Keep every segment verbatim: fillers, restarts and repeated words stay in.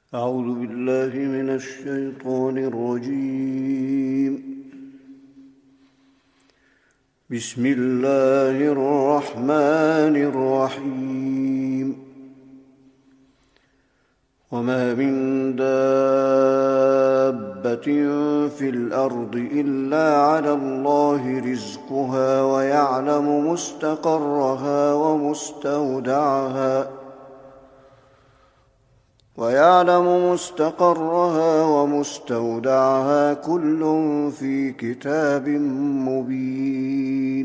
أعوذ بالله من الشيطان الرجيم. بسم الله الرحمن الرحيم. وما من دابة في الأرض إلا على الله رزقها ويعلم مستقرها ومستودعها ويعلم مستقرها ومستودعها كل في كتاب مبين.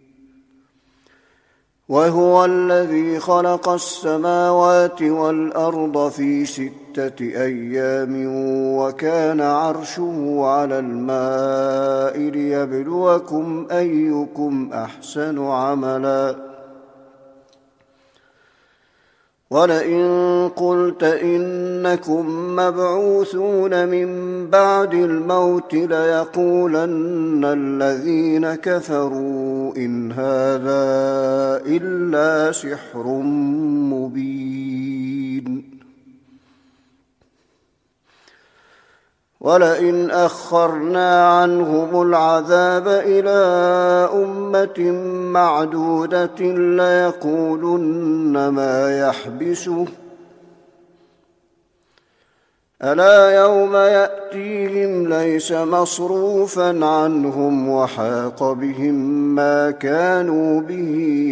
وهو الذي خلق السماوات والأرض في ستة أيام وكان عرشه على الماء ليبلوكم أيكم أحسن عملا. ولئن قلت إنكم مبعوثون من بعد الموت ليقولن الذين كفروا إن هذا إلا سحر مبين. ولئن أخرنا عنهم العذاب إلى أمة معدودة ليقولن ما يحبسه ألا يوم يأتيهم ليس مصروفا عنهم وحاق بهم ما كانوا به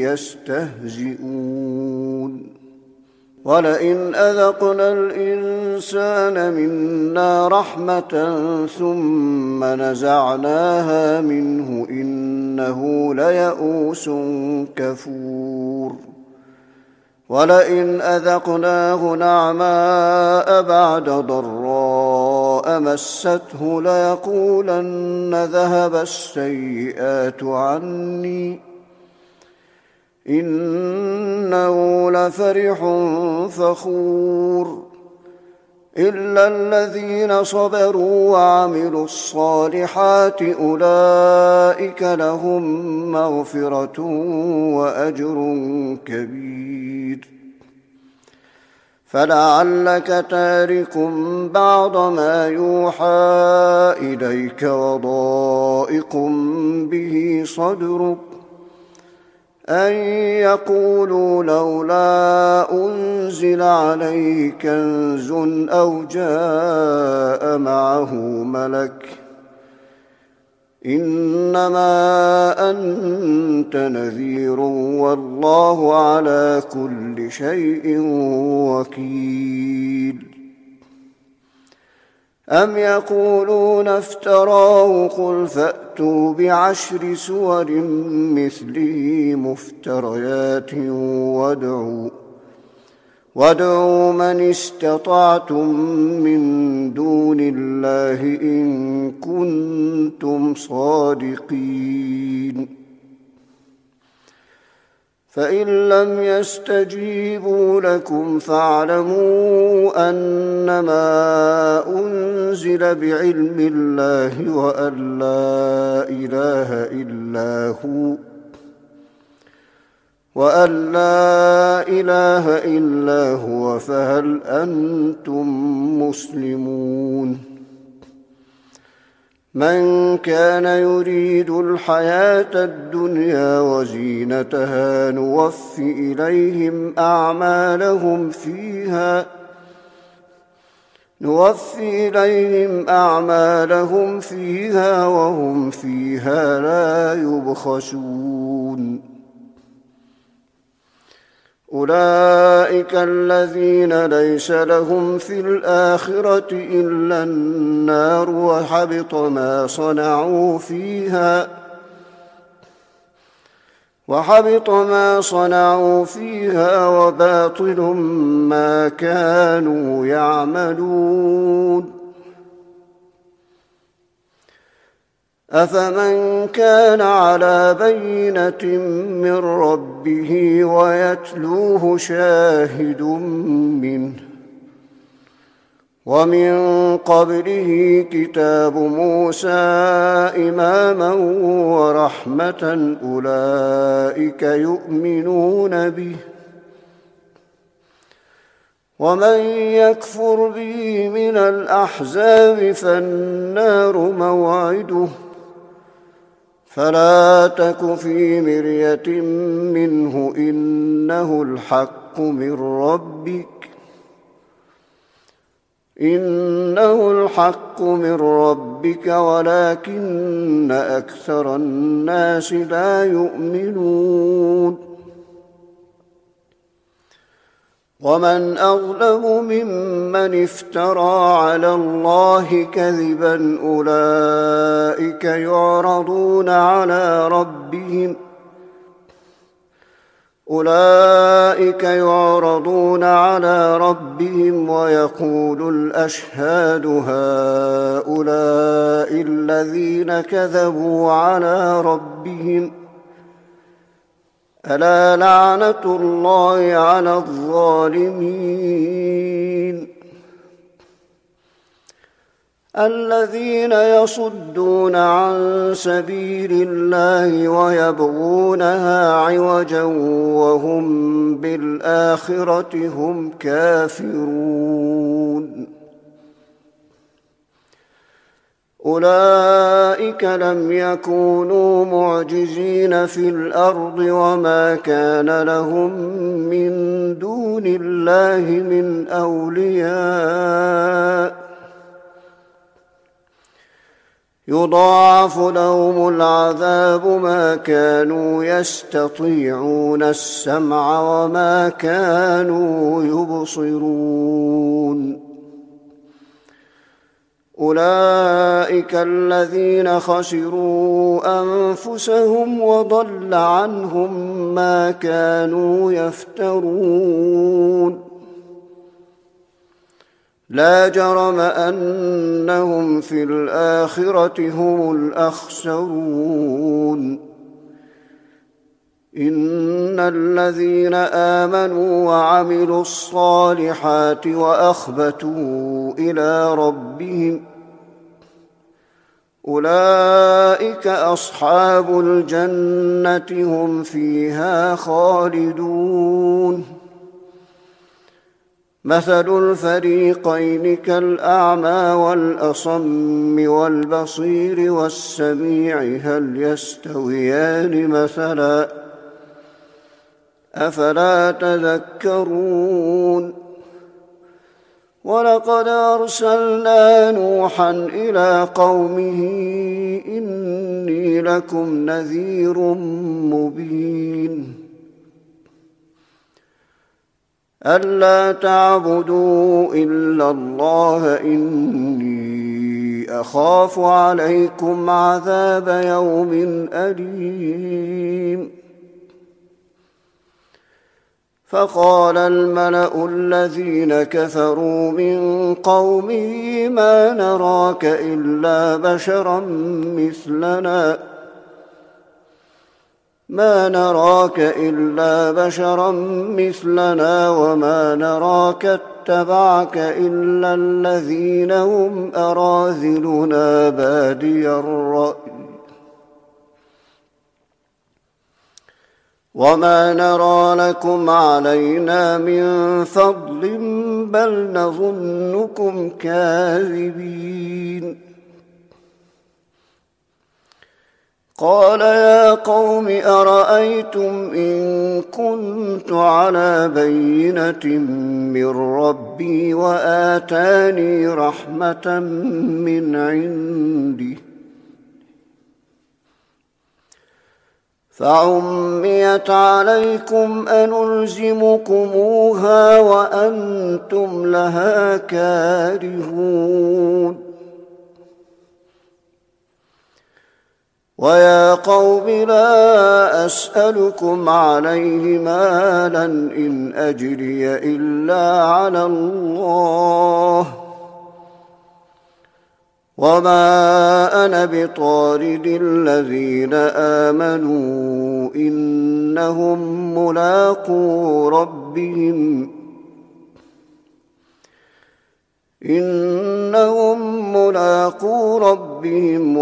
يستهزئون. ولئن أذقنا الإنسان منا رحمة ثم نزعناها منه إنه ليئوس كفور. ولئن أذقناه نعماء بعد ضراء مسته ليقولن ذهب السيئات عني إنه لفرح فخور. إلا الذين صبروا وعملوا الصالحات أولئك لهم مغفرة وأجر كبير. فلعلك تارك بعض ما يوحى إليك وضائق به صدرك أن يقولوا لولا أنزل عليه كنز أو جاء معه ملك إنما أنت نذير والله على كل شيء وكيل. أم يقولون افتراه قل فأتوا بعشر سور مثله مفتريات وادعوا وادعوا من استطعتم من دون الله إن كنتم صادقين. فإن لم يستجيبوا لكم فاعلموا أنما أنزل بعلم الله وأن لا إله إلا هو وأن لا إله إلا هو فهل أنتم مسلمون. من كان يريد الحياة الدنيا وزينتها نوف إليهم أعمالهم فيها نوف إليهم أعمالهم فيها وهم فيها لا يبخسون. أولئك الذين ليس لهم في الآخرة إلا النار وحبط ما صنعوا فيها وحبط ما صنعوا فيها وباطل ما كانوا يعملون. أفمن كان على بينة من ربه ويتلوه شاهد منه ومن قبله كتاب موسى إماما ورحمة أولئك يؤمنون به ومن يكفر به من الأحزاب فالنار موعده فلا تك في مرية منه إنه الحق من ربك إنه الحق من ربك ولكن أكثر الناس لا يؤمنون ومن أظلم ممن افترى على الله كذبا أولئك يعرضون على ربهم أولئك يعرضون على ربهم ويقول الأشهاد هؤلاء الذين كذبوا على ربهم ألا لعنة الله على الظالمين الذين يصدون عن سبيل الله ويبغونها عوجا وهم بالآخرة هم كافرون أولئك لم يكونوا معجزين في الأرض وما كان لهم من دون الله من أولياء يضاعف لهم العذاب ما كانوا يستطيعون السمع وما كانوا يبصرون أولئك الذين خسروا أنفسهم وضل عنهم ما كانوا يفترون لا جرم أنهم في الآخرة هم الأخسرون إن الذين آمنوا وعملوا الصالحات وأخبتوا إلى ربهم أولئك أصحاب الجنة هم فيها خالدون مثل الفريقين كالأعمى والأصم والبصير والسميع هل يستويان مثلا أفلا تذكرون ولقد أرسلنا نوحا إلى قومه إني لكم نذير مبين ألا تعبدوا إلا الله إني أخاف عليكم عذاب يوم أليم فقال الملأ الذين كفروا من قومه ما نراك إلا بشرا مثلنا ما نراك إلا بشرا مثلنا وما نراك اتبعك إلا الذين هم أراذلنا بادي الرأي وما نرى لكم علينا من فضل بل نظنكم كاذبين قال يا قوم أرأيتم إن كنت على بينة من ربي وآتاني رحمة من عنده فعميت عليكم أنلزمكموها وأنتم لها كارهون ويا قوم لا أسألكم عليه مالا إن أجري إلا على الله وما أنا بطارد الذين آمنوا إنهم ملاقو ربهم إنهم ملاقو ربهم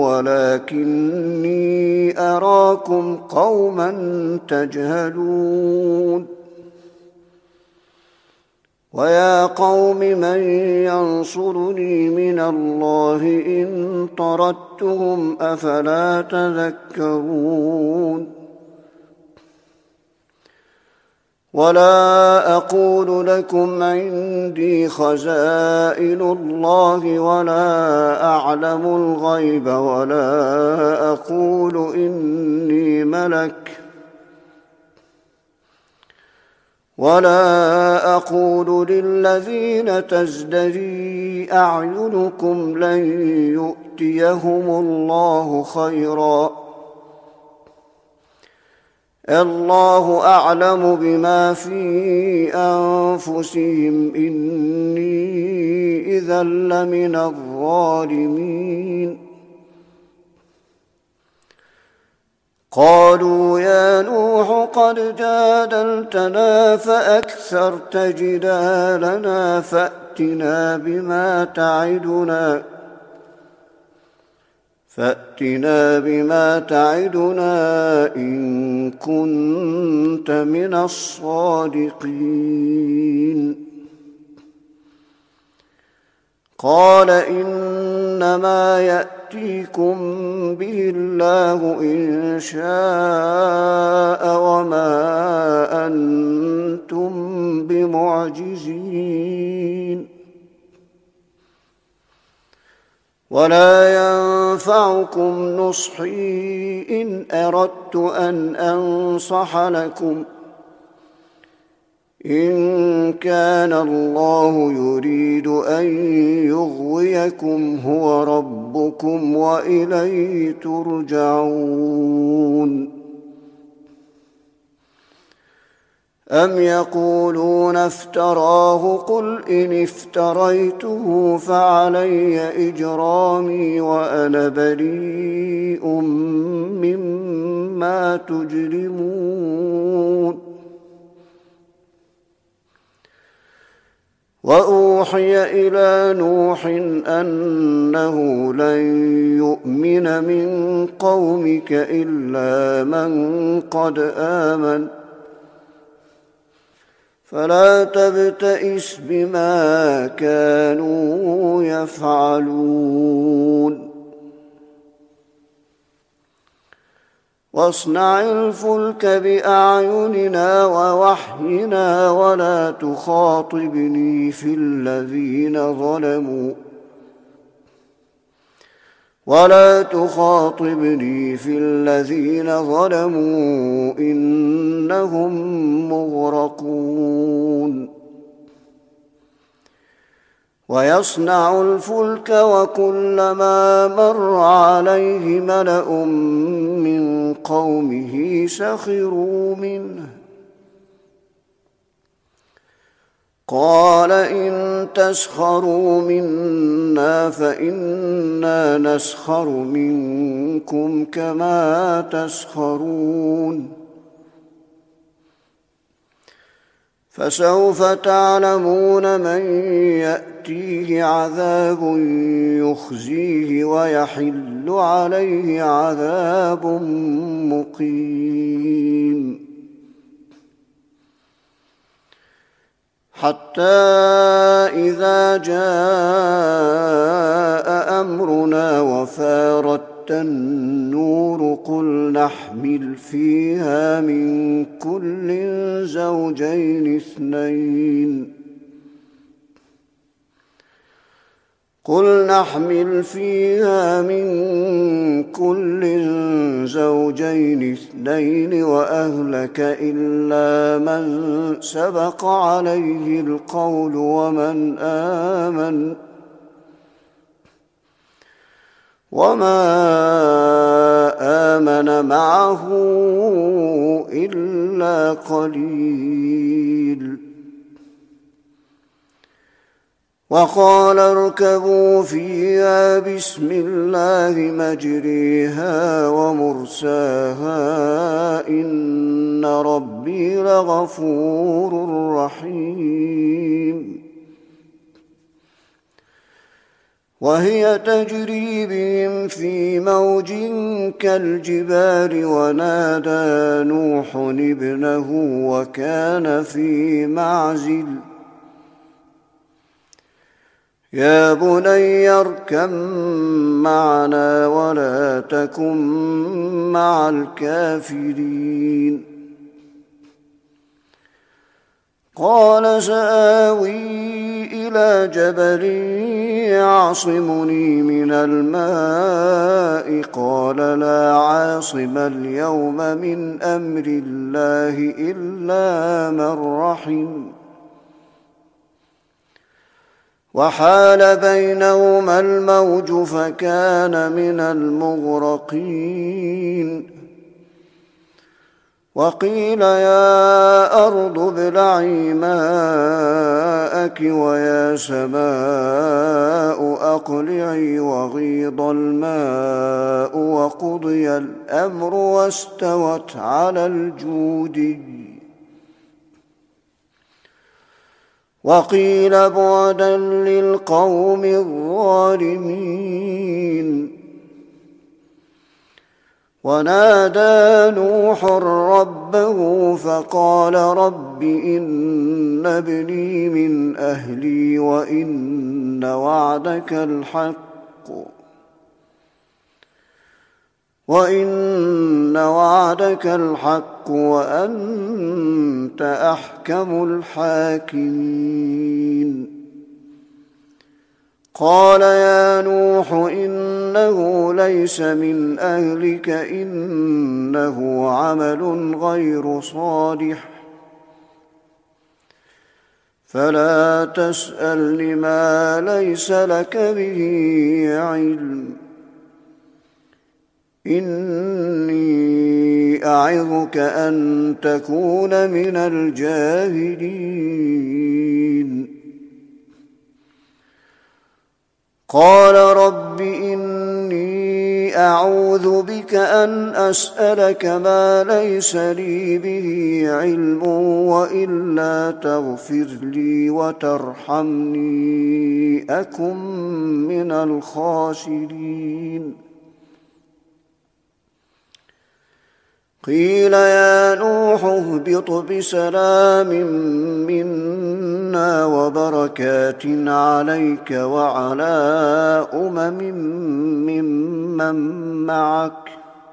ولكني أراكم قوما تجهلون ويا قوم من ينصرني من الله إن طردتهم أفلا تذكرون ولا أقول لكم عندي خزائن الله ولا أعلم الغيب ولا أقول إني ملك ولا أقول للذين تزدري أعينكم لن يؤتيهم الله خيرا الله أعلم بما في أنفسهم إني إذا لمن الظالمين قالوا يا نوح قد جادلتنا فأكثرت جدالنا فأتنا بما تعدنا فأتنا بما تعدنا إن كنت من الصادقين قال إنما يأتيكم به الله إن شاء وما أنتم بمعجزين ولا ينفعكم نصحي إن أردت أن أنصح لكم إن كان الله يريد أن يغويكم هو ربكم وإليه ترجعون أم يقولون افتراه قل إن افتريته فعلي إجرامي وأنا بريء مما تجرمون وأوحي إلى نوح أنه لن يؤمن من قومك إلا من قد آمن فلا تبتئس بما كانوا يفعلون واصنع الفلك بأعيننا ووحينا ولا تخاطبني في الذين ظلموا ولا تخاطبني في الذين ظلموا إنهم مغرقون ويصنع الفلك وكلما مر عليه ملأ من قومه سخروا منه قال إن تسخروا منا فإنا نسخر منكم كما تسخرون فسوف تعلمون من يأتيه عذاب يخزيه ويحل عليه عذاب مقيم حتى إذا جاء أمرنا وفارت النور قل نحمل فيها من كل زوجين اثنين قل نحمل فيها من كل زوجين اثنين وأهلك إلا من سبق عليه القول ومن آمن وما آمن معه إلا قليل وقال اركبوا فيها بسم الله مجريها ومرساها إن ربي لغفور رحيم وهي تجري بهم في موج كالجبال ونادى نوح ابنه وكان في معزل يا بني اركب معنا ولا تكن مع الكافرين قال سآوي إلى جبل يعصمني من الماء قال لا عاصم اليوم من أمر الله إلا من رحم وحال بينهما الموج فكان من المغرقين وقيل يا أرض ابلعي ماءك ويا سماء أقلعي وغيض الماء وقضي الأمر واستوت على الجودي وقيل بعدا للقوم الظالمين ونادى نوح ربه فقال رب إن ابني من أهلي وإن وعدك الحق وإن وعدك الحق وأنت أحكم الحاكمين قال يا نوح إنه ليس من أهلك إنه عمل غير صالح فلا تسألني ما ليس لك به علم إني أعظك أن تكون من الجاهلين قال رب إني أعوذ بك أن أسألك ما ليس لي به علم وإلا تغفر لي وترحمني أكن من الخاسرين قيل يا نوح اهبط بسلام منا وبركات عليك وعلى أمم ممن معك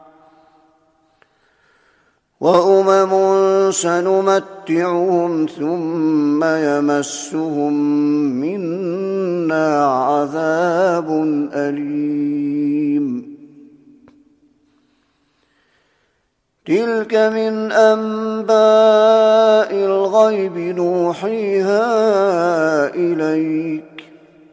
وأمم سنمتعهم ثم يمسهم منا عذاب أليم تلك من أنباء الغيب نوحيها إليك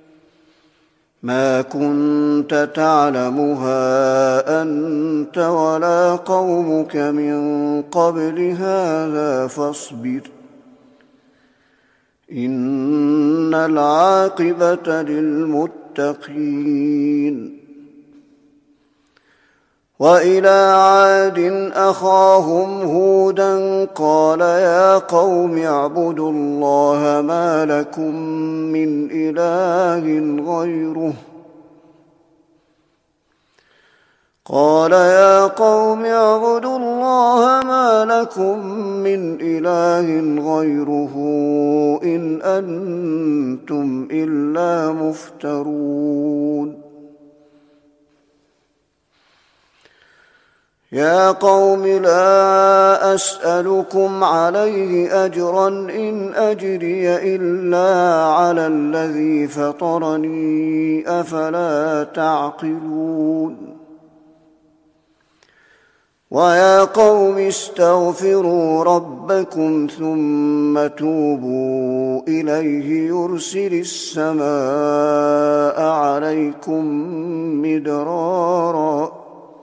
ما كنت تعلمها أنت ولا قومك من قبل هذا فاصبر إن العاقبة للمتقين وإلى عاد أخاهم هودا قال يا قوم اعبدوا الله ما لكم من إله غيره قال يا قوم اعبدوا الله ما لكم من إله غيره إن أنتم إلا مفترون يا قوم لا أسألكم عليه أجرا إن أجري إلا على الذي فطرني أفلا تعقلون ويا قوم استغفروا ربكم ثم توبوا إليه يرسل السماء عليكم مدرارا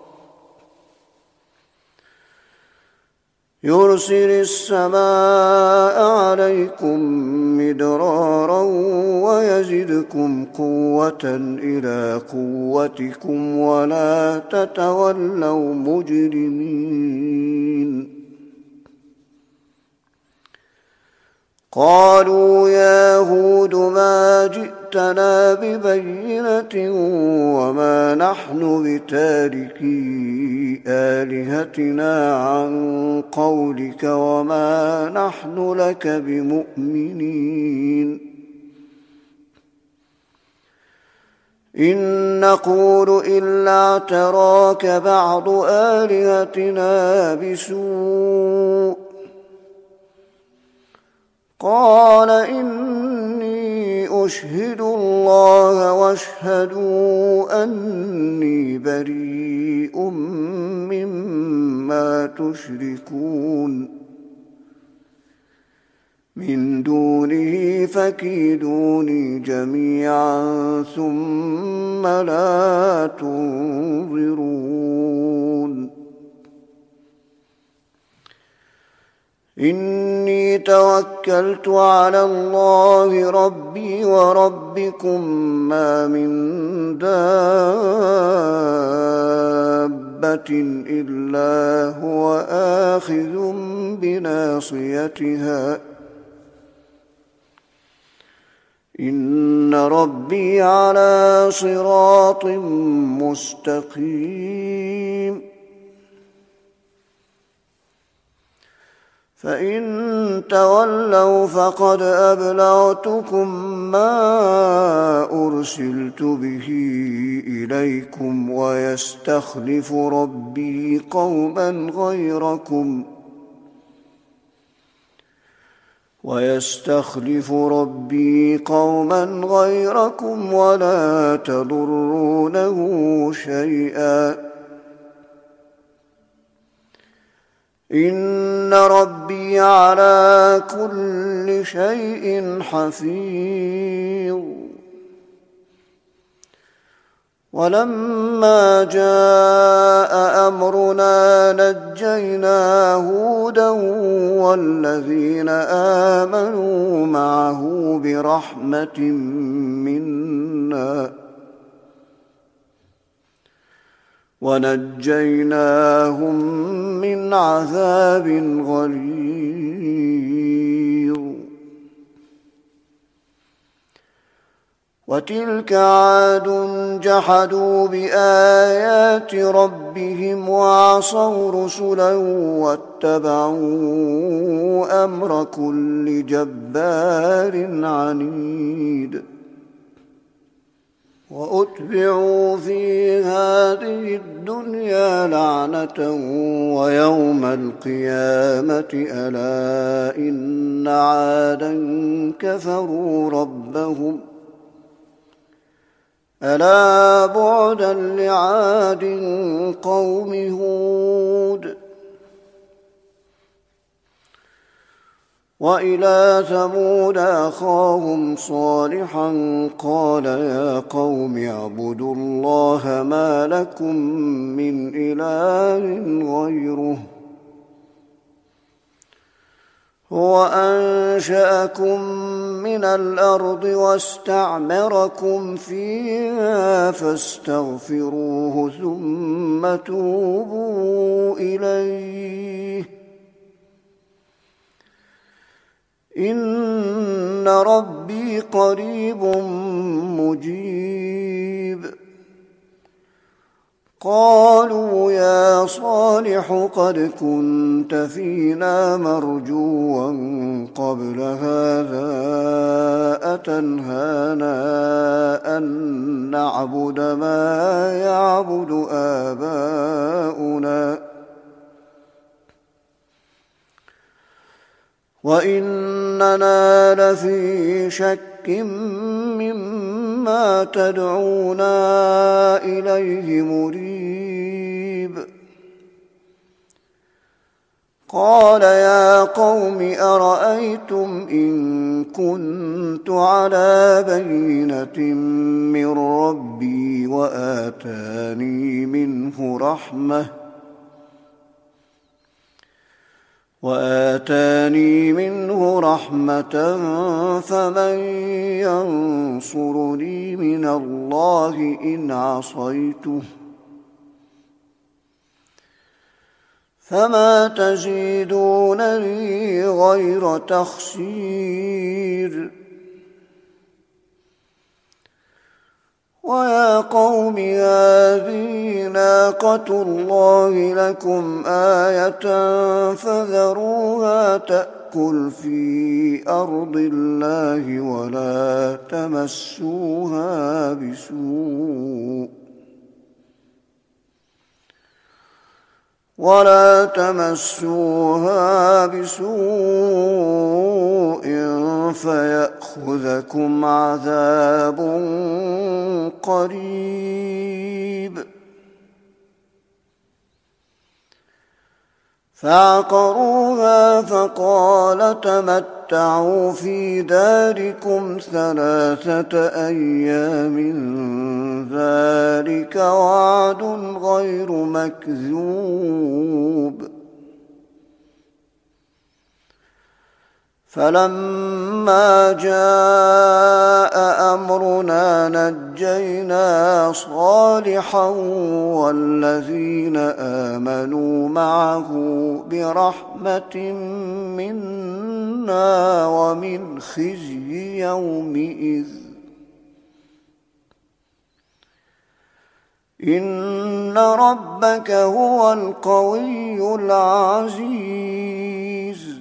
يرسل السماء عليكم مدرارا ويزدكم قوة إلى قوتكم ولا تتولوا مجرمين قالوا يا هود ما جئتنا ببينة وما نحن بتاركي آلهتنا عن قولك وما نحن لك بمؤمنين إن نقول إلا اعتراك بعض آلهتنا بسوء قال إني أشهد الله واشهدوا أني بريء مما تشركون من دونه فكيدوني جميعا ثم لا تنظرون إني توكلت على الله ربي وربكم ما من دابة إلا هو آخذ بناصيتها إن ربي على صراط مستقيم فإن تولوا فقد أبلغتكم ما أرسلت به إليكم ويستخلف ربي قوما غيركم ويستخلف ربي قوما غيركم ولا تضرونه شيئا إن ربي على كل شيء حفيظ ولما جاء أمرنا نجينا هودا والذين آمنوا معه برحمة منا ونجيناهم من عذاب غليظ وتلك عاد جحدوا بآيات ربهم وعصوا رسلا واتبعوا أمر كل جبار عنيد وأتبعوا في هذه الدنيا لعنة ويوم القيامة ألا إن عادا كفروا ربهم ألا بعدا لعاد قوم هود وإلى ثمود أخاهم صالحا قال يا قوم اعبدوا الله ما لكم من إله غيره هو أنشأكم من الأرض واستعمركم فيها فاستغفروه ثم توبوا إليه إن ربي قريب مجيب قالوا يا صالح قد كنت فينا مرجوا قبل هذا أتنهانا أن نعبد ما يعبد آباؤنا وإننا لفي شك مما تدعونا إليه مريب قال يا قوم أرأيتم إن كنت على بينة من ربي وآتاني منه رحمة وآتاني منه رحمة فمن ينصرني من الله إن عصيته فما تزيدونني غير تخسير ويا قوم هذه ناقة الله لكم آية فذروها تأكل تأكل في أرض الله ولا تمسوها بسوء ولا تمسوها بسوء فيأخذكم عذاب قريب. فعقروها فقال تمتعوا في داركم ثلاثة أيام ذلك وعد غير مكذوب. فلما جاء أمرنا نجينا صالحا والذين آمنوا معه برحمة منا ومن خزي يومئذ إن ربك هو القوي العزيز.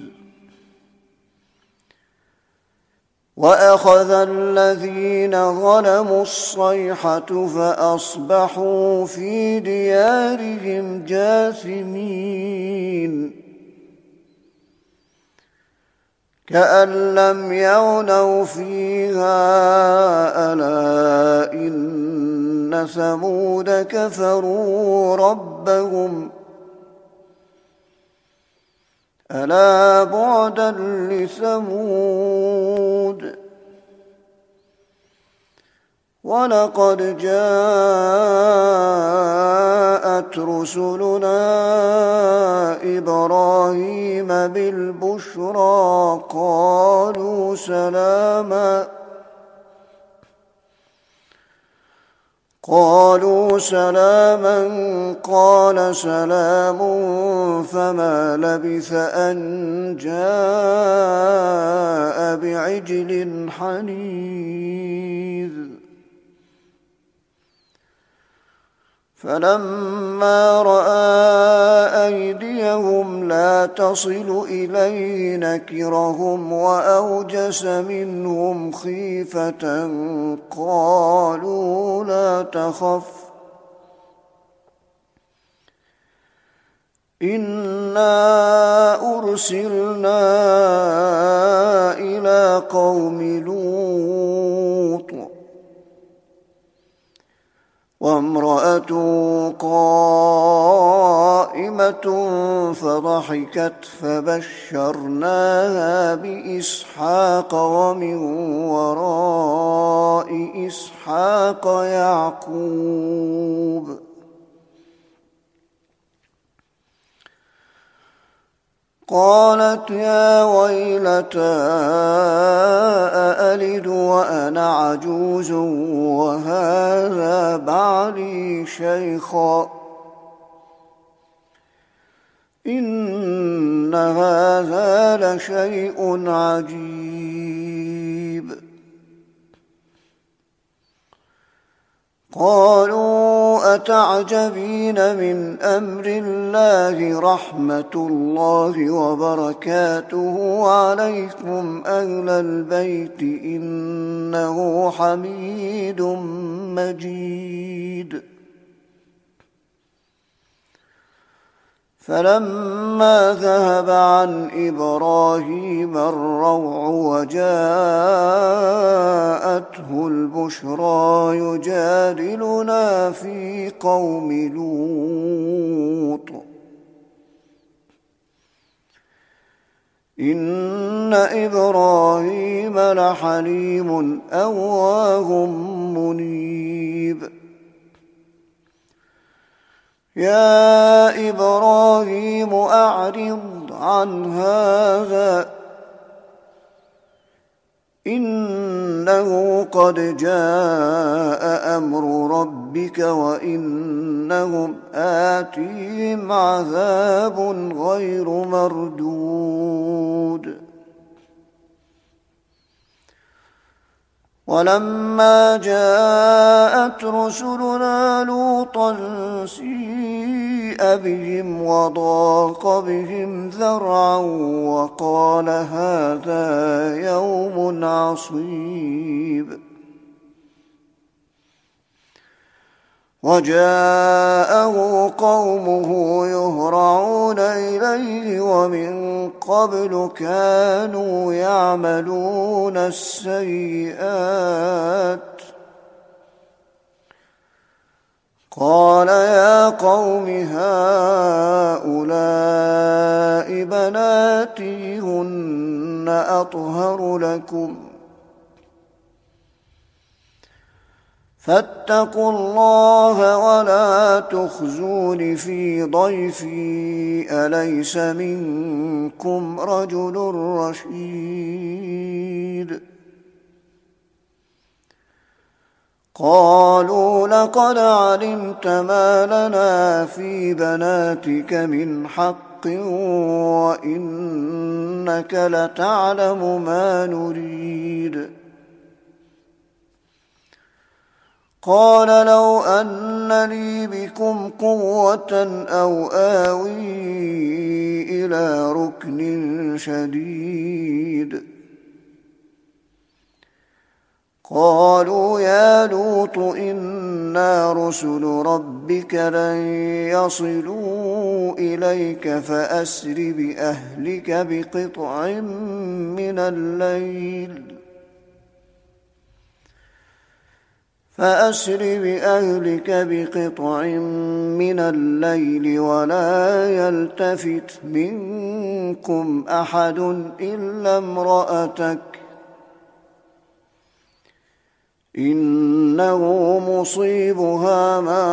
وأخذ الذين ظلموا الصيحة فأصبحوا في ديارهم جاثمين كأن لم يغنوا فيها ألا إن ثمود كفروا ربهم ألا بعدا لثمود. ولقد جاءت رسلنا إبراهيم بالبشرى قالوا سلاما قالوا سلاما قال سلام فما لبث أن جاء بعجل حنيذ. فلما رأى أيديهم لا تصل إليه نكرهم وأوجس منهم خيفة قالوا لا تخف إنا أرسلنا إلى قوم لوط وامرأته قائمة فضحكت فبشرناها بإسحاق ومن وراء إسحاق يعقوب. قالت يا ويلتى أألد وأنا عجوز وهذا بعلي شيخا إن هذا لشيء عجيب. قالوا أتعجبين من أمر الله رحمة الله وبركاته عليكم أهل البيت إنه حميد مجيد. فلما ذهب عن إبراهيم الروع وجاءته البشرى يجادلنا في قوم لوط إن إبراهيم لحليم أواه منيب. يا إبراهيم أعرض عن هذا إنه قد جاء أمر ربك وإنهم آتيهم عذاب غير مردود. ولما جاءت رسلنا لوطا سيء بهم وضاق بهم ذرعا وقال هذا يوم عصيب وجاءه قومه يهرعون إليه ومن قبل كانوا يعملون السيئات قال يا قوم هؤلاء بناتي هن أطهر لكم فاتقوا الله ولا تخزون في ضيفي أليس منكم رجل رشيد قالوا لقد علمت ما لنا في بناتك من حق وإنك لتعلم ما نريد قال لو أن لي بكم قوة أو آوي إلى ركن شديد قالوا يا لوط إنا رسل ربك لن يصلوا إليك فأسر بأهلك بقطع من الليل فأسر بأهلك بقطع من الليل ولا يلتفت منكم أحد إلا امرأتك إنه مصيبها ما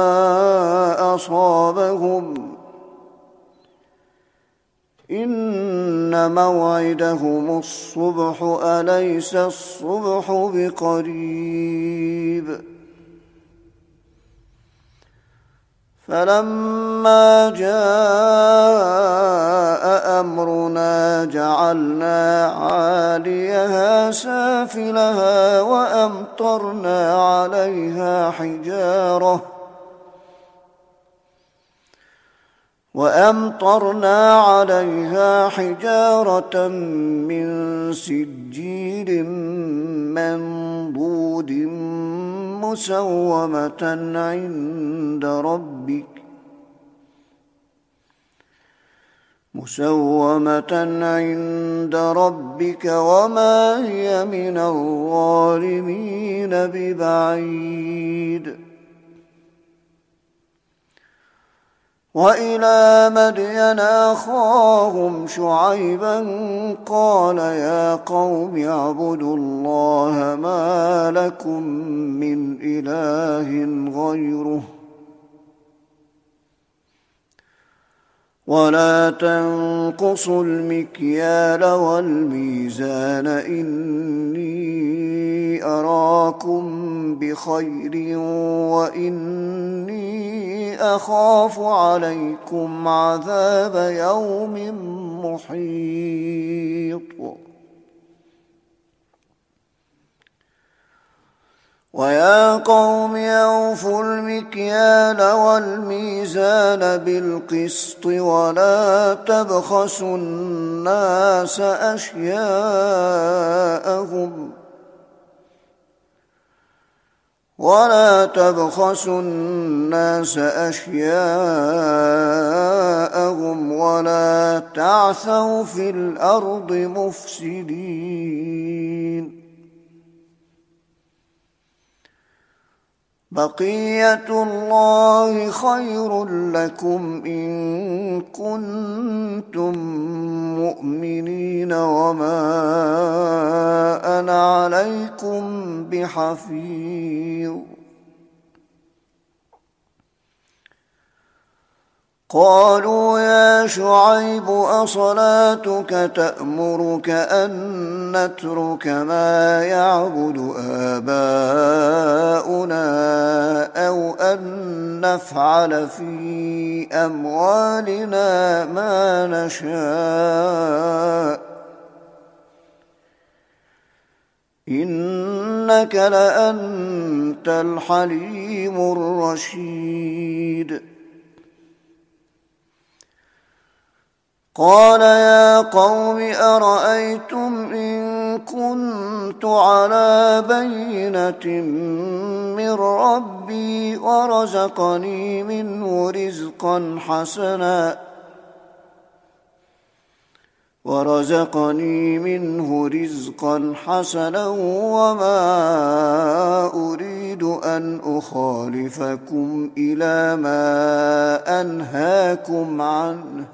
أصابهم إن موعدهم الصبح أليس الصبح بقريب فلما جاء أمرنا جعلنا عاليها سافلها وأمطرنا عليها حجارة وأمطرنا عليها حجارة من سجيل منضود مسومة عند ربك مسومة عند ربك وما هي من الظالمين ببعيد وإلى مدين أخاهم شعيبا قال يا قوم اعبدوا الله ما لكم من إله غيره ولا تنقصوا المكيال والميزان إني أراكم بخير وإني أخاف عليكم عذاب يوم محيط ويا قوم أوفوا المكيال والميزان بالقسط ولا تبخسوا الناس أشياءهم ولا تبخسوا الناس أشياءهم ولا تعثوا في الأرض مفسدين بقية الله خير لكم إن كنتم مؤمنين وما أنا عليكم بحفيظ قالوا يا شعيب أصلاتك تأمرك أن نترك ما يعبد آباؤنا أو أن نفعل في أموالنا ما نشاء إن إنك لأنت الحليم الرشيد. قال يا قوم أرأيتم إن كنت على بينة من ربي ورزقني منه رزقا حسنا ورزقني منه رزقا حسنا وما أريد أن أخالفكم إلى ما أنهاكم عنه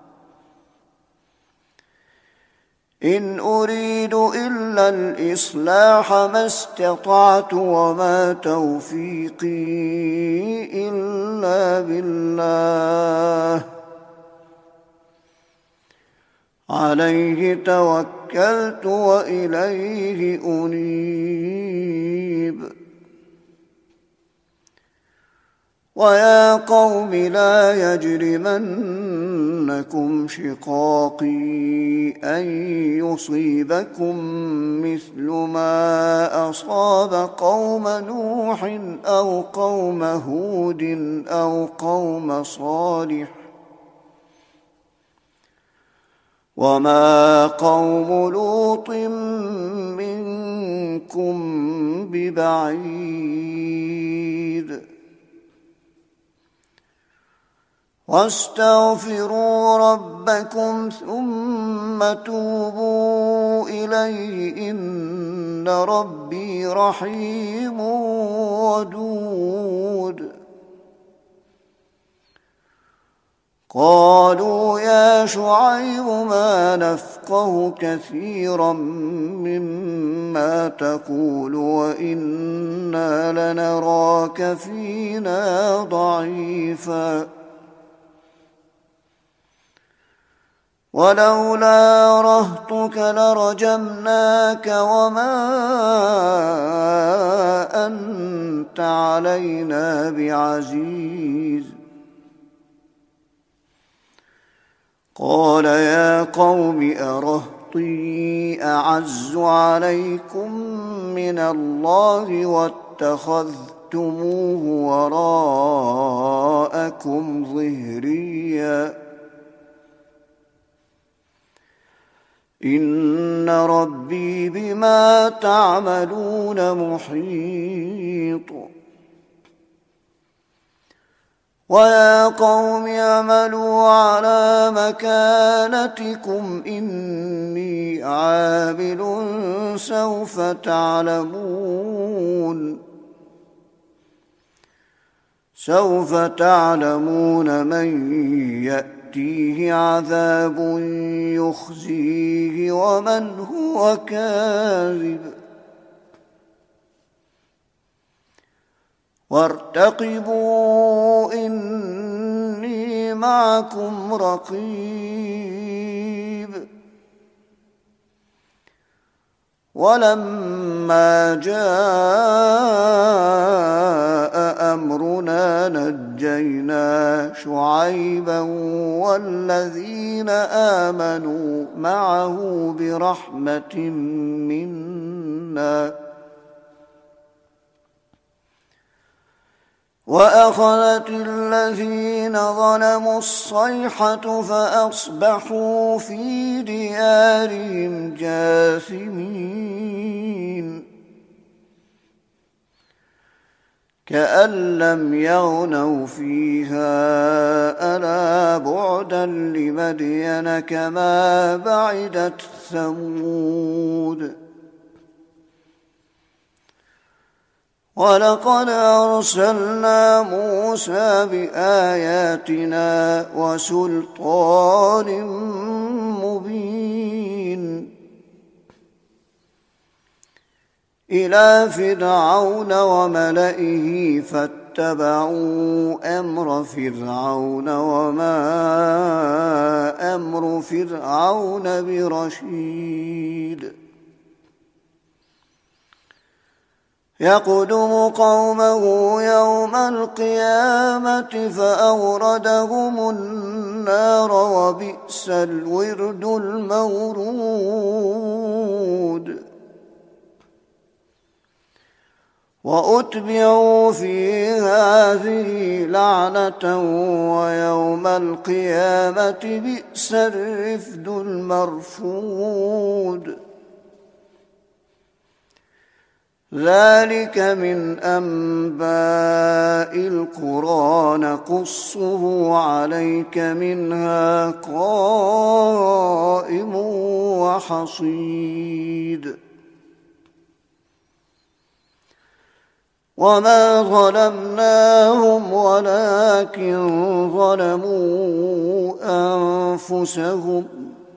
إن أريد إلا الإصلاح ما استطعت وما توفيقي إلا بالله عليه توكلت وإليه أنيب. ويا قوم لا يجرمنكم شقاقي أن يصيبكم مثل ما أصاب قوم نوح أو قوم هود أو قوم صالح وما قوم لوط منكم ببعيد. واستغفروا ربكم ثم توبوا إليه إن ربي رحيم ودود. قالوا يا شعيب ما نفقه كثيرا مما تقول وإنا لنراك فينا ضعيفا ولولا رهطك لرجمناك وما أنت علينا بعزيز. قال يا قوم أرهطي أعز عليكم من الله واتخذتموه وراءكم ظهريا إن ربي بما تعملون محيط. ويا قوم اعملوا على مكانتكم إني عامل سوف تعلمون سوف تعلمون من يأتيه عذاب يخزيه ومن هو كاذب وارتقبوا إني معكم رقيب. ولما جاء أمرنا نجينا شعيبا والذين آمنوا معه برحمة منا وأخذت الذين ظلموا الصيحة فأصبحوا في ديارهم جاثمين كأن لم يغنوا فيها ألا بعدا لمدين كما بعدت ثمود. ولقد أرسلنا موسى بآياتنا وسلطان مبين إلى فرعون وملئه فاتبعوا أمر فرعون وما أمر فرعون برشيد. يقدم قومه يوم القيامة فأوردهم النار وبئس الورد المورود. وأتبعوا في هذه لعنة ويوم القيامة بئس الرفد المرفود. ذلك من أنباء القرى نقصه عليك منها قائم وحصيد. وما ظلمناهم ولكن ظلموا أنفسهم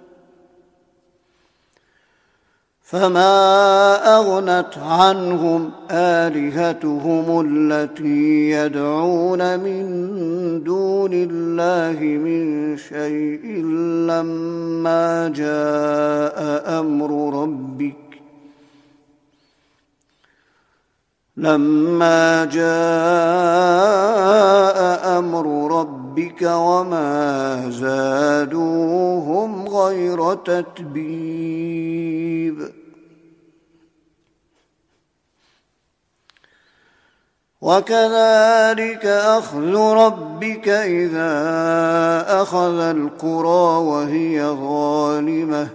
فما أغنت عنهم آلهتهم التي يدعون من دون الله من شيء لما جاء أمر ربك لما جاء أمر ربك وما زادوهم غير تتبيب. وكذلك أخذ ربك إذا أخذ القرى وهي ظالمة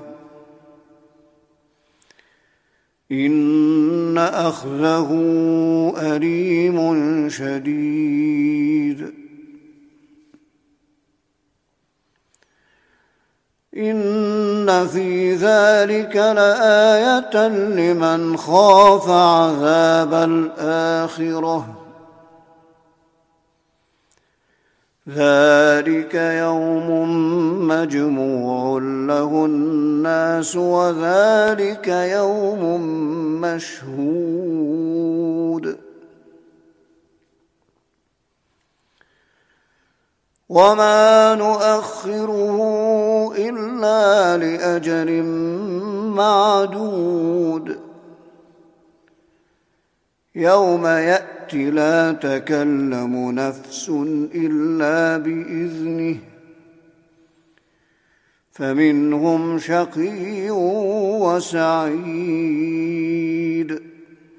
إن أخذه أليم شديد. إن في ذلك لآية لمن خاف عذاب الآخرة ذلك يوم مجموع له الناس وذلك يوم مشهود. وما نؤخره إلا لأجل معدود يوم يأتي لا تكلم نفس إلا بإذنه فمنهم شقي وسعيد.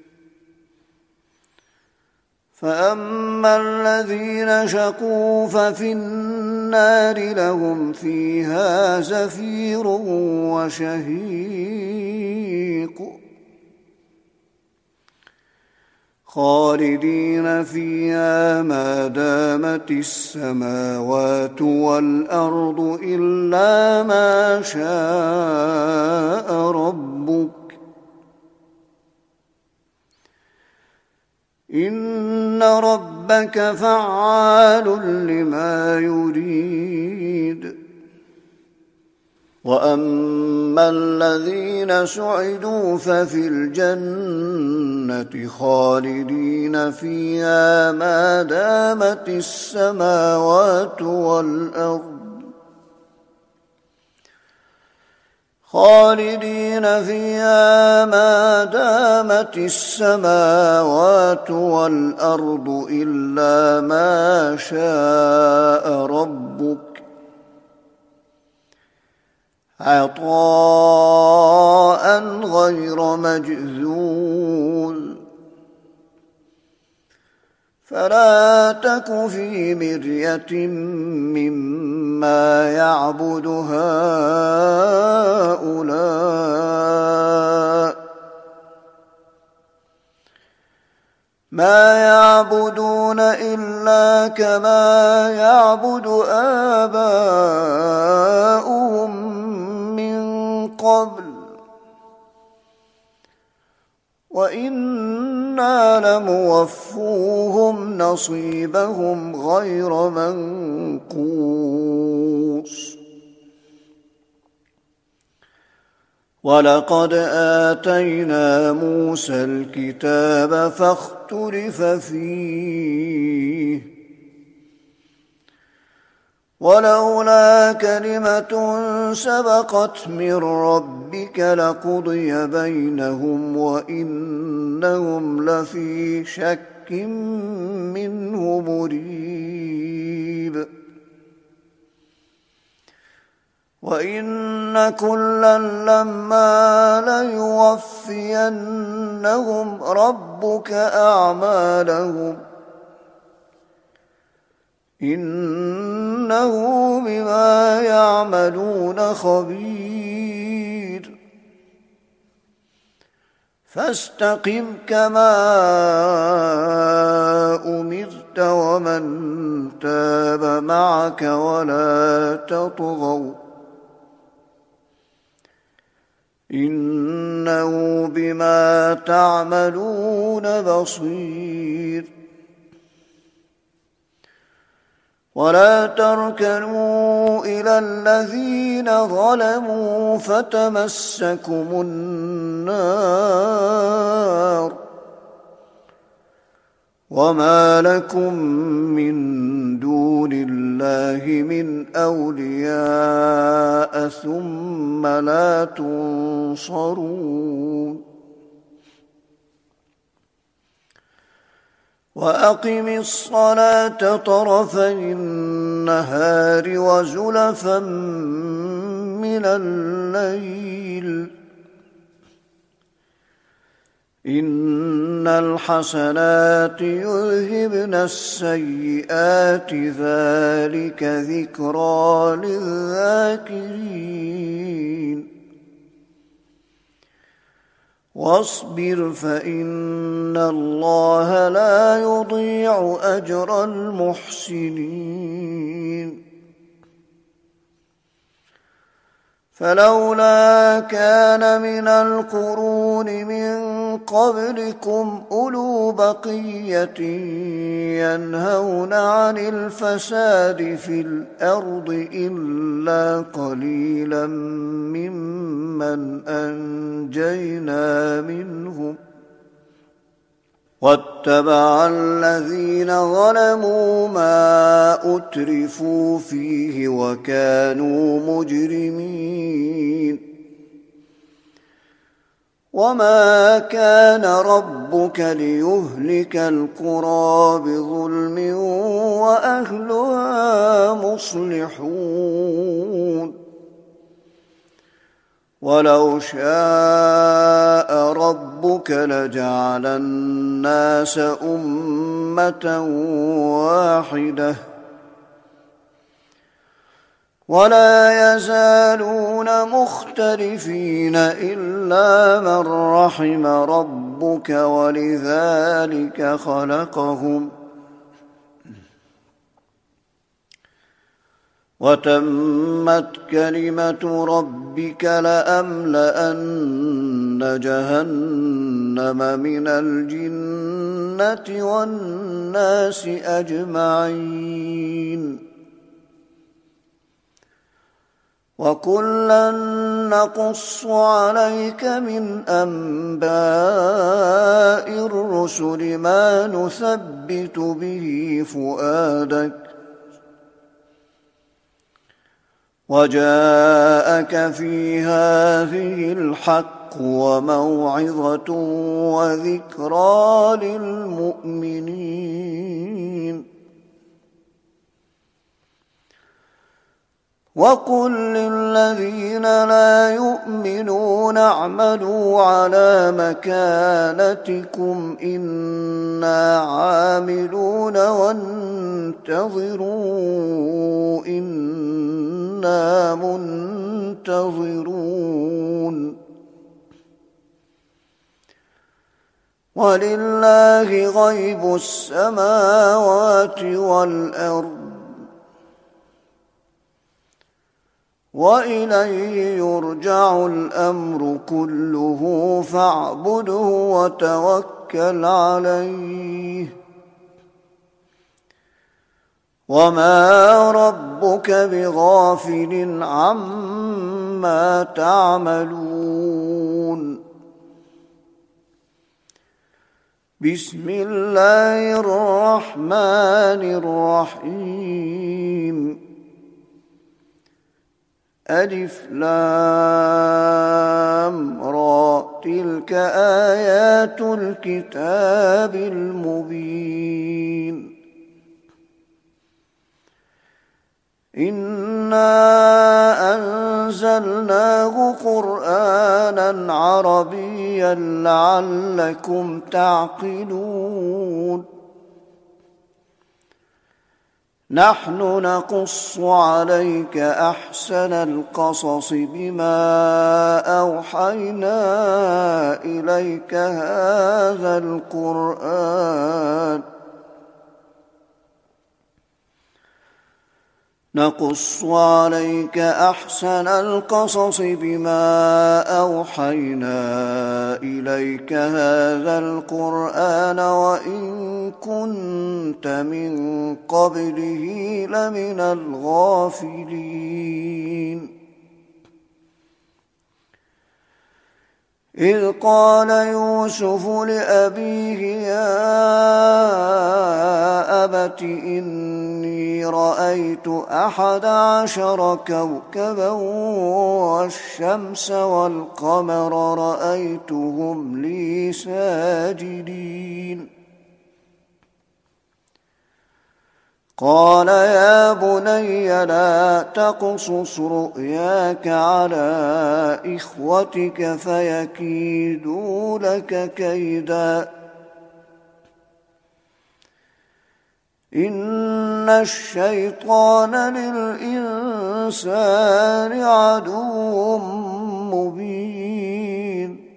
فأما الذين شقوا ففي النار لهم فيها زفير وشهيق خالدين فيها ما دامت السماوات والأرض إلا ما شاء ربك إن ربك فعال لما يريد. وأما الذين سعدوا ففي الجنة خالدين فيها ما دامت السماوات والأرض خالدين فيها ما دامت السماوات والأرض إلا ما شاء ربك عطاء غير مجذوذ. فلا تك في مرية مما يعبد هؤلاء ما يعبدون إلا كما يعبد آباؤهم من قبل وإنا لموفوهم نصيبهم غير منقوص. ولقد آتينا موسى الكتاب فاختلف فيه ولولا كلمة سبقت من ربك لقضي بينهم وإنهم لفي شك منه مريب. وإن كلا لما ليوفينهم ربك أعمالهم إنه بما يعملون خبير فاستقم كما أمرت ومن تاب معك ولا تطغوا إنه بما تعملون بصير ولا تركنوا إلى الذين ظلموا فتمسكم النار وما لكم من دون الله من أولياء ثم لا تنصرون وأقم الصلاة طرفي النهار وزلفا من الليل إن الحسنات يذهبن السيئات ذلك ذكرى للذاكرين واصبر فإن الله لا يضيع أجر المحسنين فلولا كان من القرون من قبلكم أولو بقية ينهون عن الفساد في الأرض إلا قليلا ممن أنجينا منهم واتبع الذين ظلموا ما أترفوا فيه وكانوا مجرمين وما كان ربك ليهلك القرى بظلم وأهلها مصلحون ولو شاء ربك لجعل الناس أمة واحدة ولا يزالون مختلفين إلا من رحم ربك ولذلك خلقهم وتمت كلمة ربك لأملأن جهنم من الجنة والناس أجمعين وكلا نقص عليك من أنباء الرسل ما نثبت به فؤادك وجاءك في هذه الحق وموعظة وذكرى للمؤمنين وقل للذين لا يؤمنون اعملوا على مكانتكم إنا عاملون وانتظروا إنا منتظرون ولله غيب السماوات والأرض وإليه يرجع الأمر كله فاعبده وتوكل عليه وما ربك بغافل عما تعملون بسم الله الرحمن الرحيم ألف لام را تلك آيات الكتاب المبين إنا أن بدلناه قرآنا عربيا لعلكم تعقلون نحن نقص عليك أحسن القصص بما أوحينا إليك هذا القرآن نقص عليك أحسن القصص بما أوحينا إليك هذا القرآن وإن كنت من قبله لمن الغافلين إذ قال يوسف لأبيه يا أبت إني رأيت أحد عشر كوكبا والشمس والقمر رأيتهم لي ساجدين قال يا بني لا تقصص رؤياك على إخوتك فيكيدوا لك كيدا إن الشيطان للإنسان عدو مبين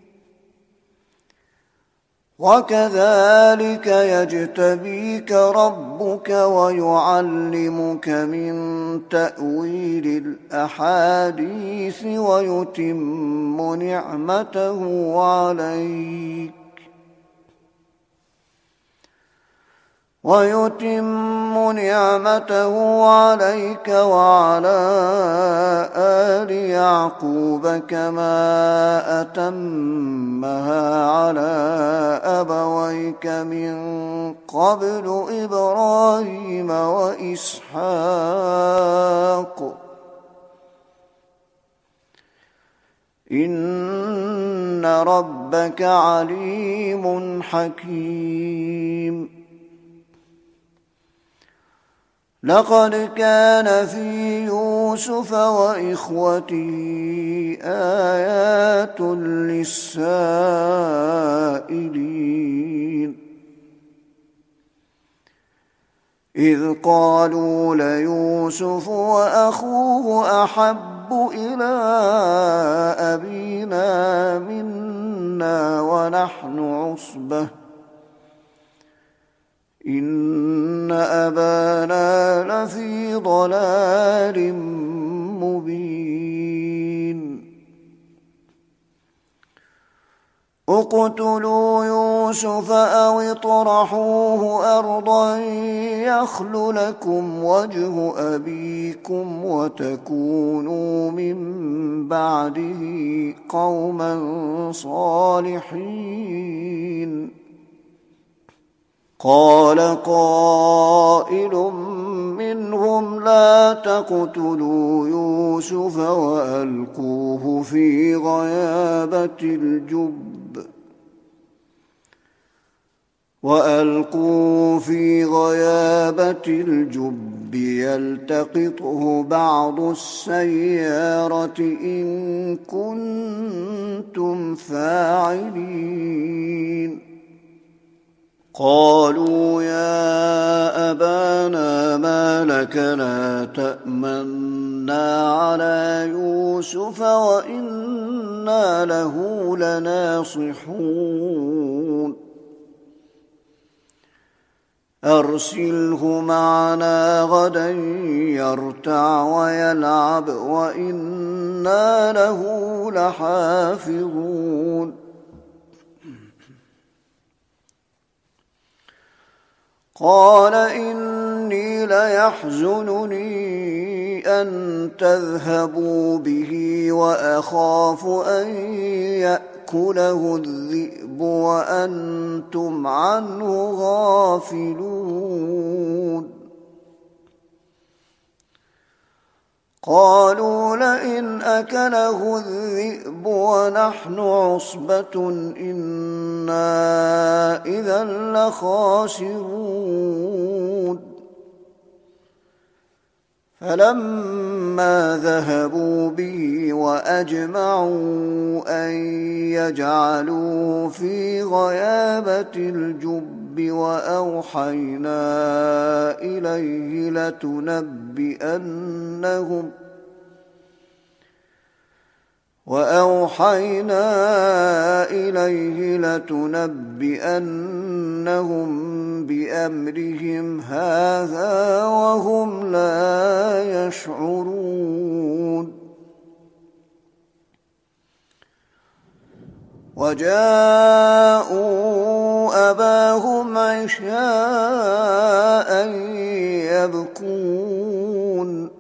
وكذلك يجتبيك ربك ويعلمك من تأويل الأحاديث ويتم نعمته عليك ويتم نعمته عليك وعلى آل يعقوب كما أتمها على أبويك من قبل إبراهيم وإسحاق إن ربك عليم حكيم لقد كان في يوسف وإخوته آيات للسائلين إذ قالوا ليوسف وأخوه أحب إلى أبينا منا ونحن عصبة إن أبانا لفي ضلال مبين اقتلوا يوسف أو اطرحوه أرضا يخل لكم وجه أبيكم وتكونوا من بعده قوما صالحين قال قائل منهم لا تقتلوا يوسف وألقوه في غيابة الجب وألقوه في غيابة الجب يلتقطه بعض السيارة إن كنتم فاعلين قالوا يا أبانا ما لك لا تأمنا على يوسف وإنا له لناصحون أرسله معنا غدا يرتع ويلعب وإنا له لحافظون قال إني ليحزنني أن تذهبوا به وأخاف أن يأكله الذئب وأنتم عنه غافلون قالوا لئن أكله الذئب ونحن عصبة إنا إذا لخاسرون فلما ذهبوا به وأجمعوا أن يجعلوه في غيابة الجب وأوحينا إليه لتنبئنهم وأوحينا إليه لتنبئنهم بأمرهم هذا وهم لا يشعرون وجاءوا أباهم عشاء يبكون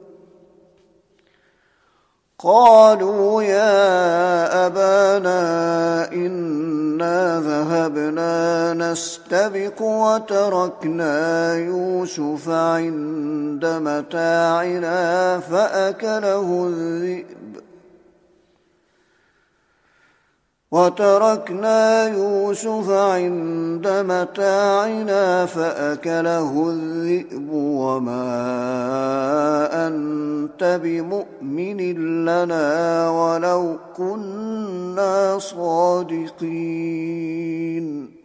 قالوا يا أبانا إنا ذهبنا نستبق وتركنا يوسف عند متاعنا فأكله الذئب وتركنا يوسف عند متاعنا فأكله الذئب وما أنت بمؤمن لنا ولو كنا صادقين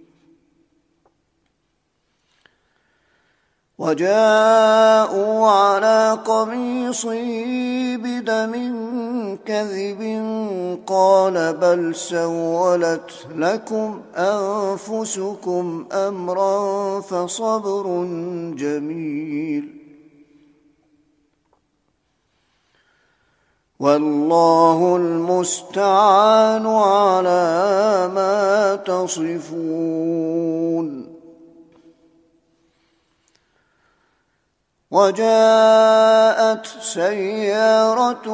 وجاءوا على قميصه بدم كذب قال بل سولت لكم أنفسكم أمرا فصبر جميل والله المستعان على ما تصفون وجاءت سيارة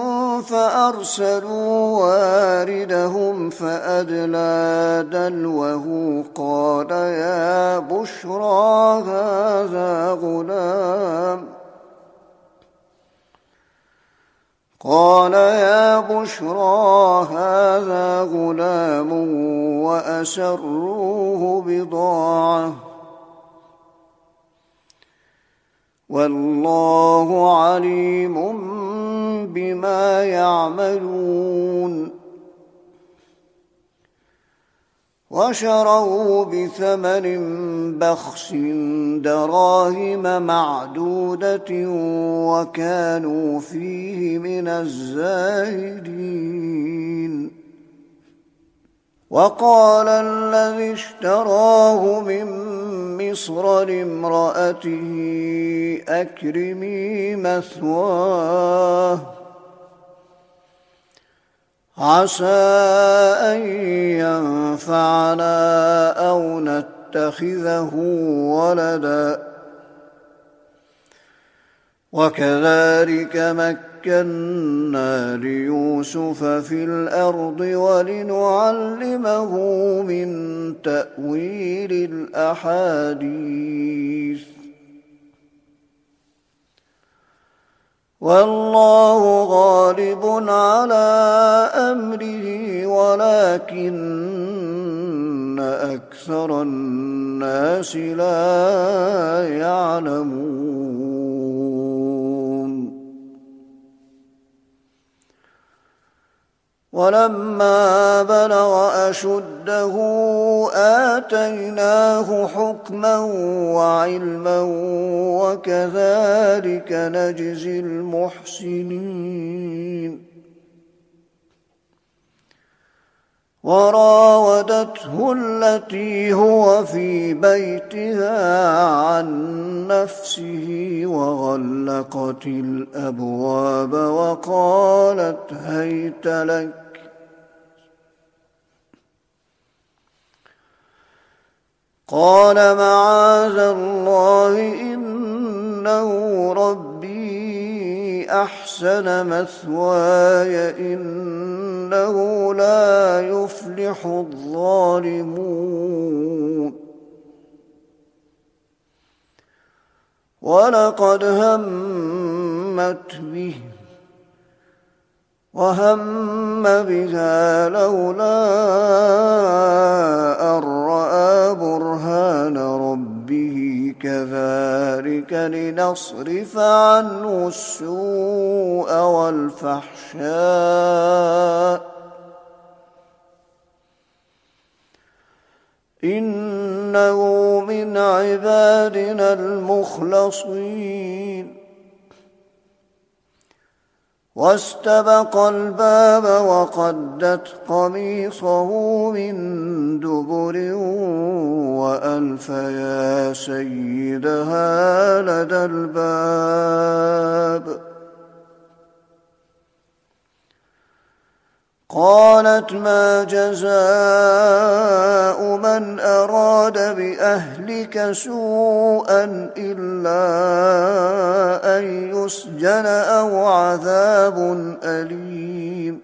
فأرسلوا واردهم فأدلى دلوه قال يا بشرى هذا غلام قال يا بشرى هذا غلام وأسروه بضاعة والله عليم بما يعملون وشروا بثمن بخس دراهم معدودة وكانوا فيه من الزاهدين وقال الذي اشتراه من مصر لامرأته أكرمي مثواه عسى أن ينفعنا أو نتخذه ولدا وكذلك مكنا ليوسف في الأرض ولنعلمه من تأويل الأحاديث والله غالب على أمره ولكن أكثر الناس لا يعلمون ولما بلغ أشده آتيناه حكما وعلما وكذلك نجزي المحسنين وراودته التي هو في بيتها عن نفسه وغلقت الأبواب وقالت هيت لك قال معاذ الله إنه ربي أحسن مثواي إنه لا يفلح الظالمون ولقد همت به وهم بها لولا أن رأى برهان ربه كذلك لنصرف عنه السوء والفحشاء إنه من عبادنا المخلصين واستبق الباب وقدت قميصه من دبر وألف يا سيدها لدى الباب قالت ما جزاء من أراد بأهلك سوءا إلا أن يسجن أو عذاب أليم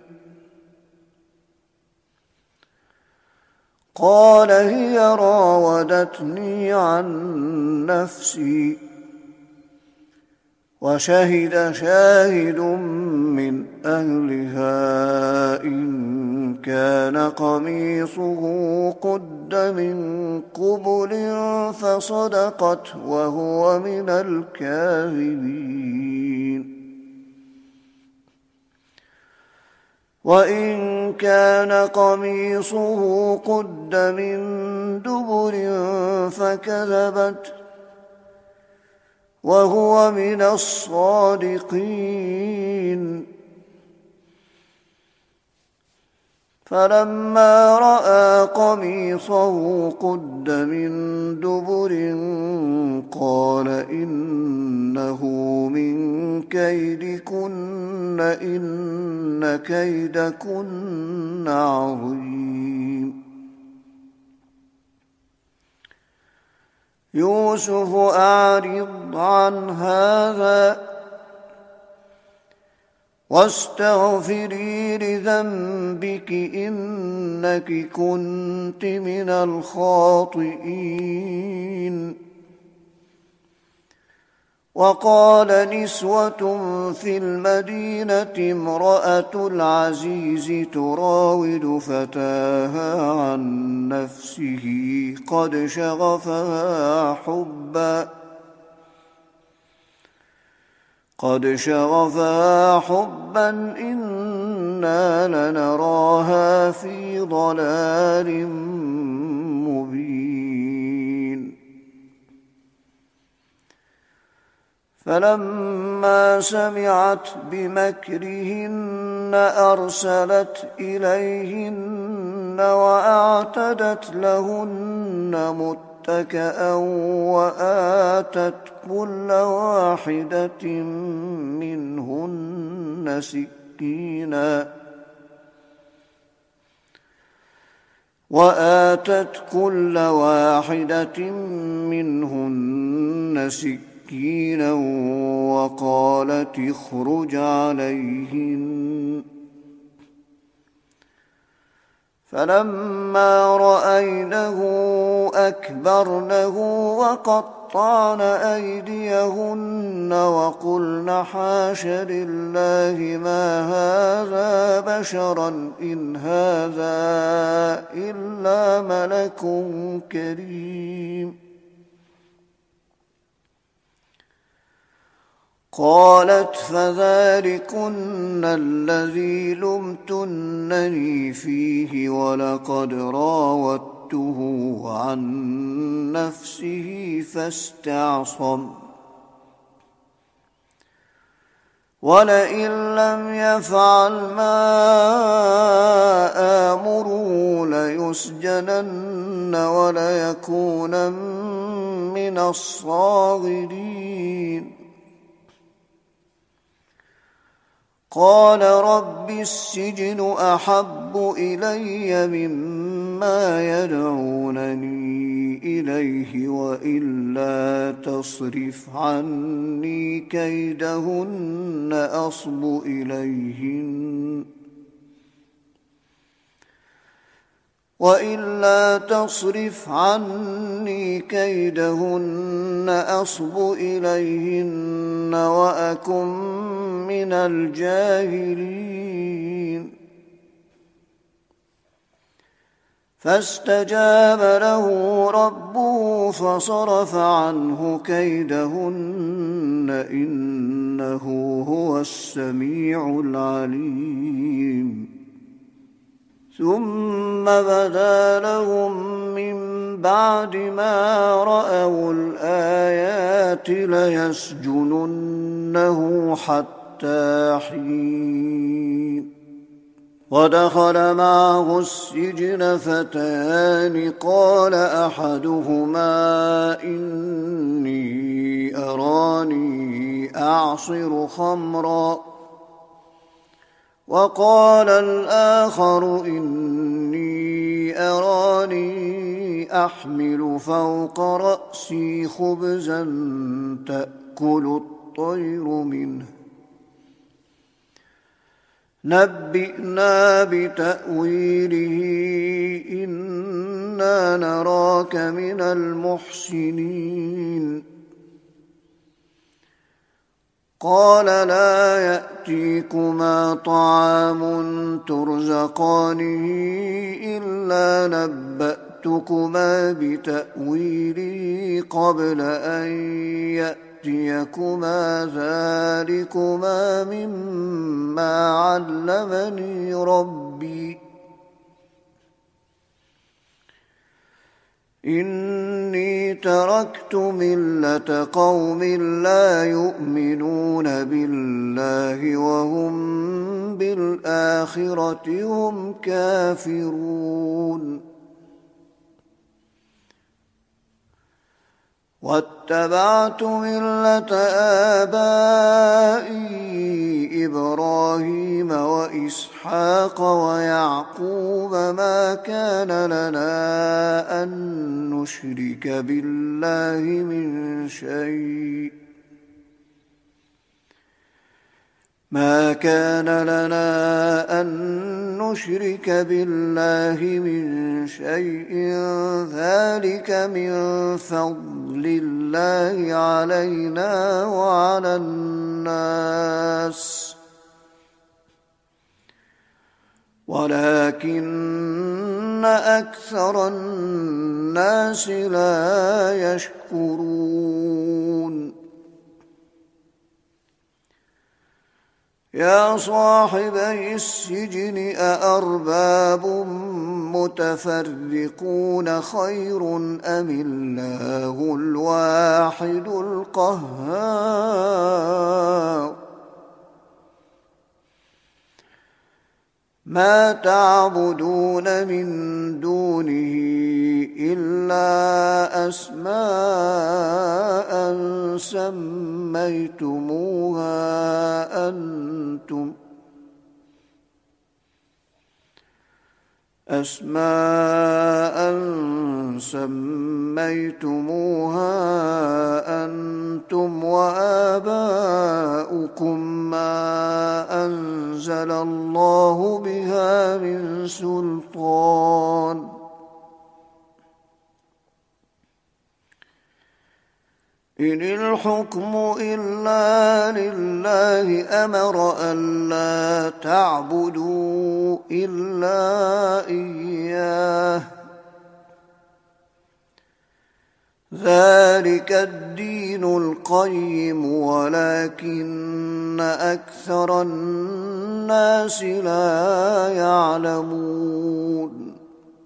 قال هي راودتني عن نفسي وشهد شاهد من أهلها إن كان قميصه قد من قبل فصدقت وهو من الكاذبين وإن كان قميصه قد من دبر فكذبت وهو من الصادقين فلما رأى قميصه قد من دبر قال إنه من كيدكن إن كيدكن عظيم يوسف أعرض عن هذا واستغفري لذنبك إنك كنت من الخاطئين وقال نسوة في المدينة امرأة العزيز تراود فتاها عن نفسه قد شغفها حبا قد شغفها حبا إنا لنراها في ضلال مبين فلما سمعت بمكرهن أرسلت إليهن وأعتدت لهن متكئا وآتت كل واحدة منهن سكينا وآتت كل واحدة منهن سكينا وقالت اخرج عليهن فلما رأينه أكبرنه وقطعن أيديهن وقلن حاش لله ما هذا بشرا إن هذا إلا ملك كريم قالت فذلكن الذي لمتنني فيه ولقد راودته عن نفسه فاستعصم ولئن لم يفعل ما آمره ليسجنن وليكونن من الصاغرين قال رب السجن أحب إلي مما يدعونني إليه وإلا تصرف عني كيدهن أصب إليهن وإلا تصرف عني كيدهن أصب إليهن وأكن من الجاهلين فاستجاب له ربه فصرف عنه كيدهن إنه هو السميع العليم ثم بدا لهم من بعد ما رأوا الآيات ليسجننه حتى حين ودخل معه السجن فتيان قال أحدهما إني أراني أعصر خمرا وقال الآخر إني أراني أحمل فوق رأسي خبزا تأكل الطير منه نبئنا بتأويله إنا نراك من المحسنين قال لا يأتيكما طعام ترزقانه إلا نبأتكما بتأويله قبل أن يأتيكما ذلكما مما علمني ربي إني تركت ملة قوم لا يؤمنون بالله وهم بالآخرة هم كافرون واتبعت ملة آبائي إبراهيم وإسحاق ويعقوب ما كان لنا أن نشرك بالله من شيء ما كان لنا أن نشرك بالله من شيء ذلك من فضل الله علينا وعلى الناس ولكن أكثر الناس لا يشكرون يا صاحبي السجن أأرباب متفرقون خير أم الله الواحد القهار ما تعبدون من دونه إلا أسماء سميتموها أنتم أسماء سميتموها أنتم وآباؤكم ما أنزل الله بها من سلطان إن الحكم إلا لله أمر ألا تعبدوا إلا إياه ذلك الدين القيم ولكن أكثر الناس لا يعلمون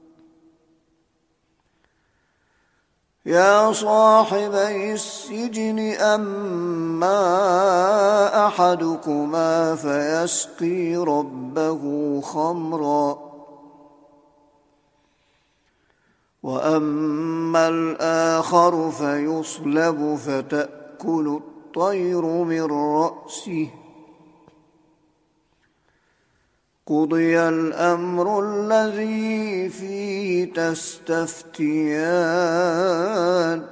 يا صاحبي السجن أما أحدكما فيسقي ربه خمرا وأما الآخر فيصلب فتأكل الطير من رأسه قضي الأمر الذي فيه تستفتيان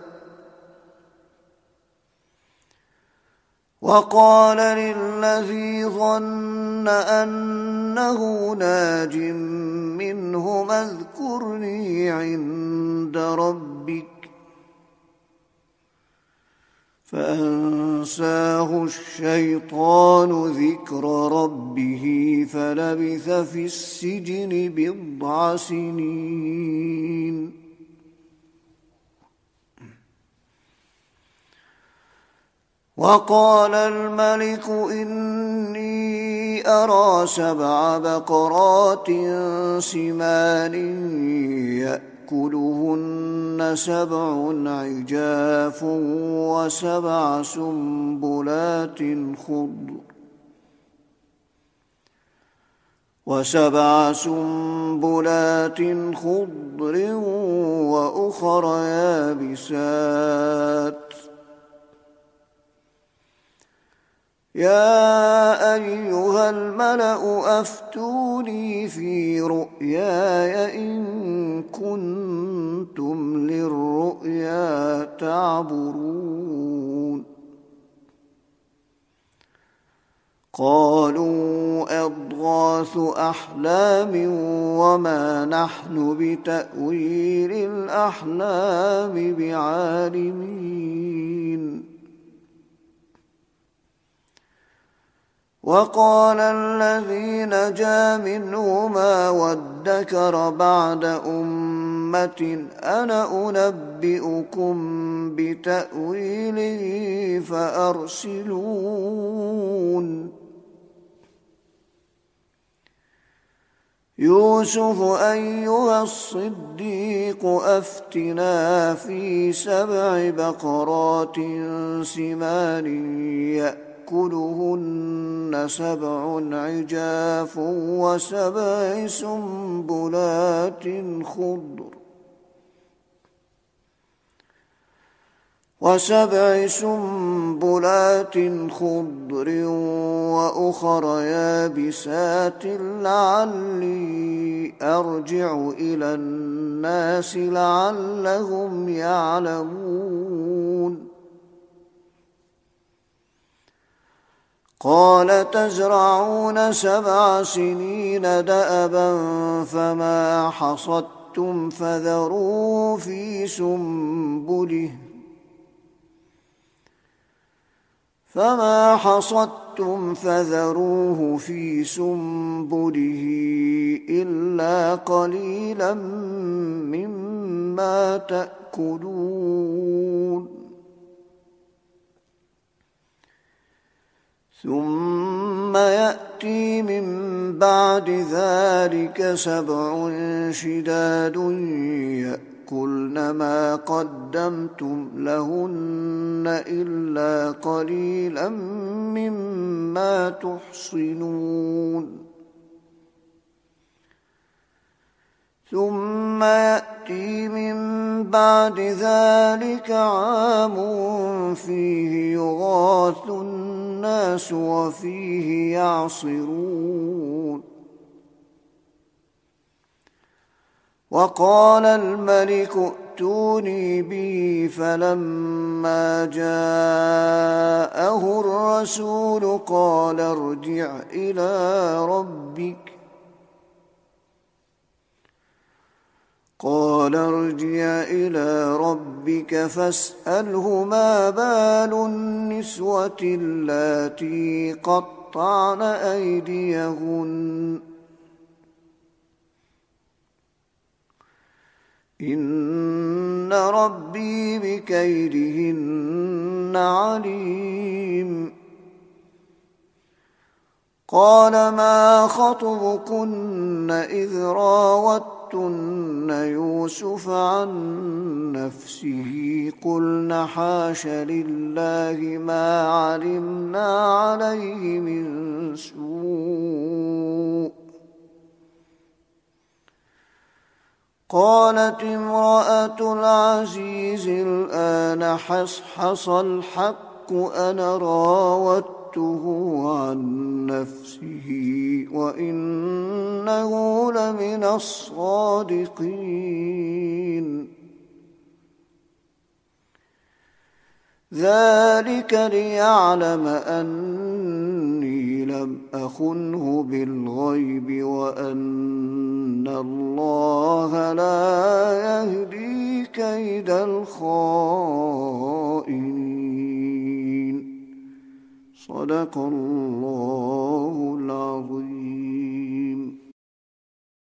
وقال للذي ظن أنه ناج منه اذكرني عند ربك فأنساه الشيطان ذكر ربه فلبث في السجن بضع سنين. وقال الملك إني أرى سبع بقرات سمان يأكلهن سبع عجاف وسبع سنبلات خضر وسبع سنبلات خضر وأخر يابسات. يا أيها الملأ أفتوني في رؤياي إن كنتم للرؤيا تعبرون. قالوا أضغاث أحلام وما نحن بتأويل الأحلام بعالمين. وقال الذي نجا منهما وادكر بعد أمة أنا أنبئكم بتأويله فأرسلون. يوسف أيها الصديق أفتنا في سبع بقرات سمان يأكلهن سبع عجاف وسبع سنبلات خضر وسبع سنبلات خضر وأخر يابسات لعلي أرجع إلى الناس لعلهم يعلمون. قال تزرعون سبع سنين دأبا فما حصدتم فذروه في سنبله فما حصدتم فذروه في سنبله إلا قليلا مما تأكلون. ثم يأتي من بعد ذلك سبع شداد يأكلن ما قدمتم لهن إلا قليلا مما تحصنون. ثم يأتي من بعد ذلك عام فيه يغاث الناس وفيه يعصرون. وقال الملك ائتوني به فلما جاءه الرسول قال ارجع إلى ربك قال ارجع إلى ربك فاسأله ما بال النسوة اللاتي قطعن أيديهن إن ربي بكيدهن عليم. قال ما خطبكن إذ راوتن يوسف عن نفسه قلن حاش لله ما علمنا عليه من سوء. قالت امرأة العزيز الآن حصحص الحق أنا راودته عن نفسه وإنه لمن الصادقين. ذلك ليعلم أني لم أخنه بالغيب وأن الله لا يهدي كيد الخائنين. صدق الله العظيم.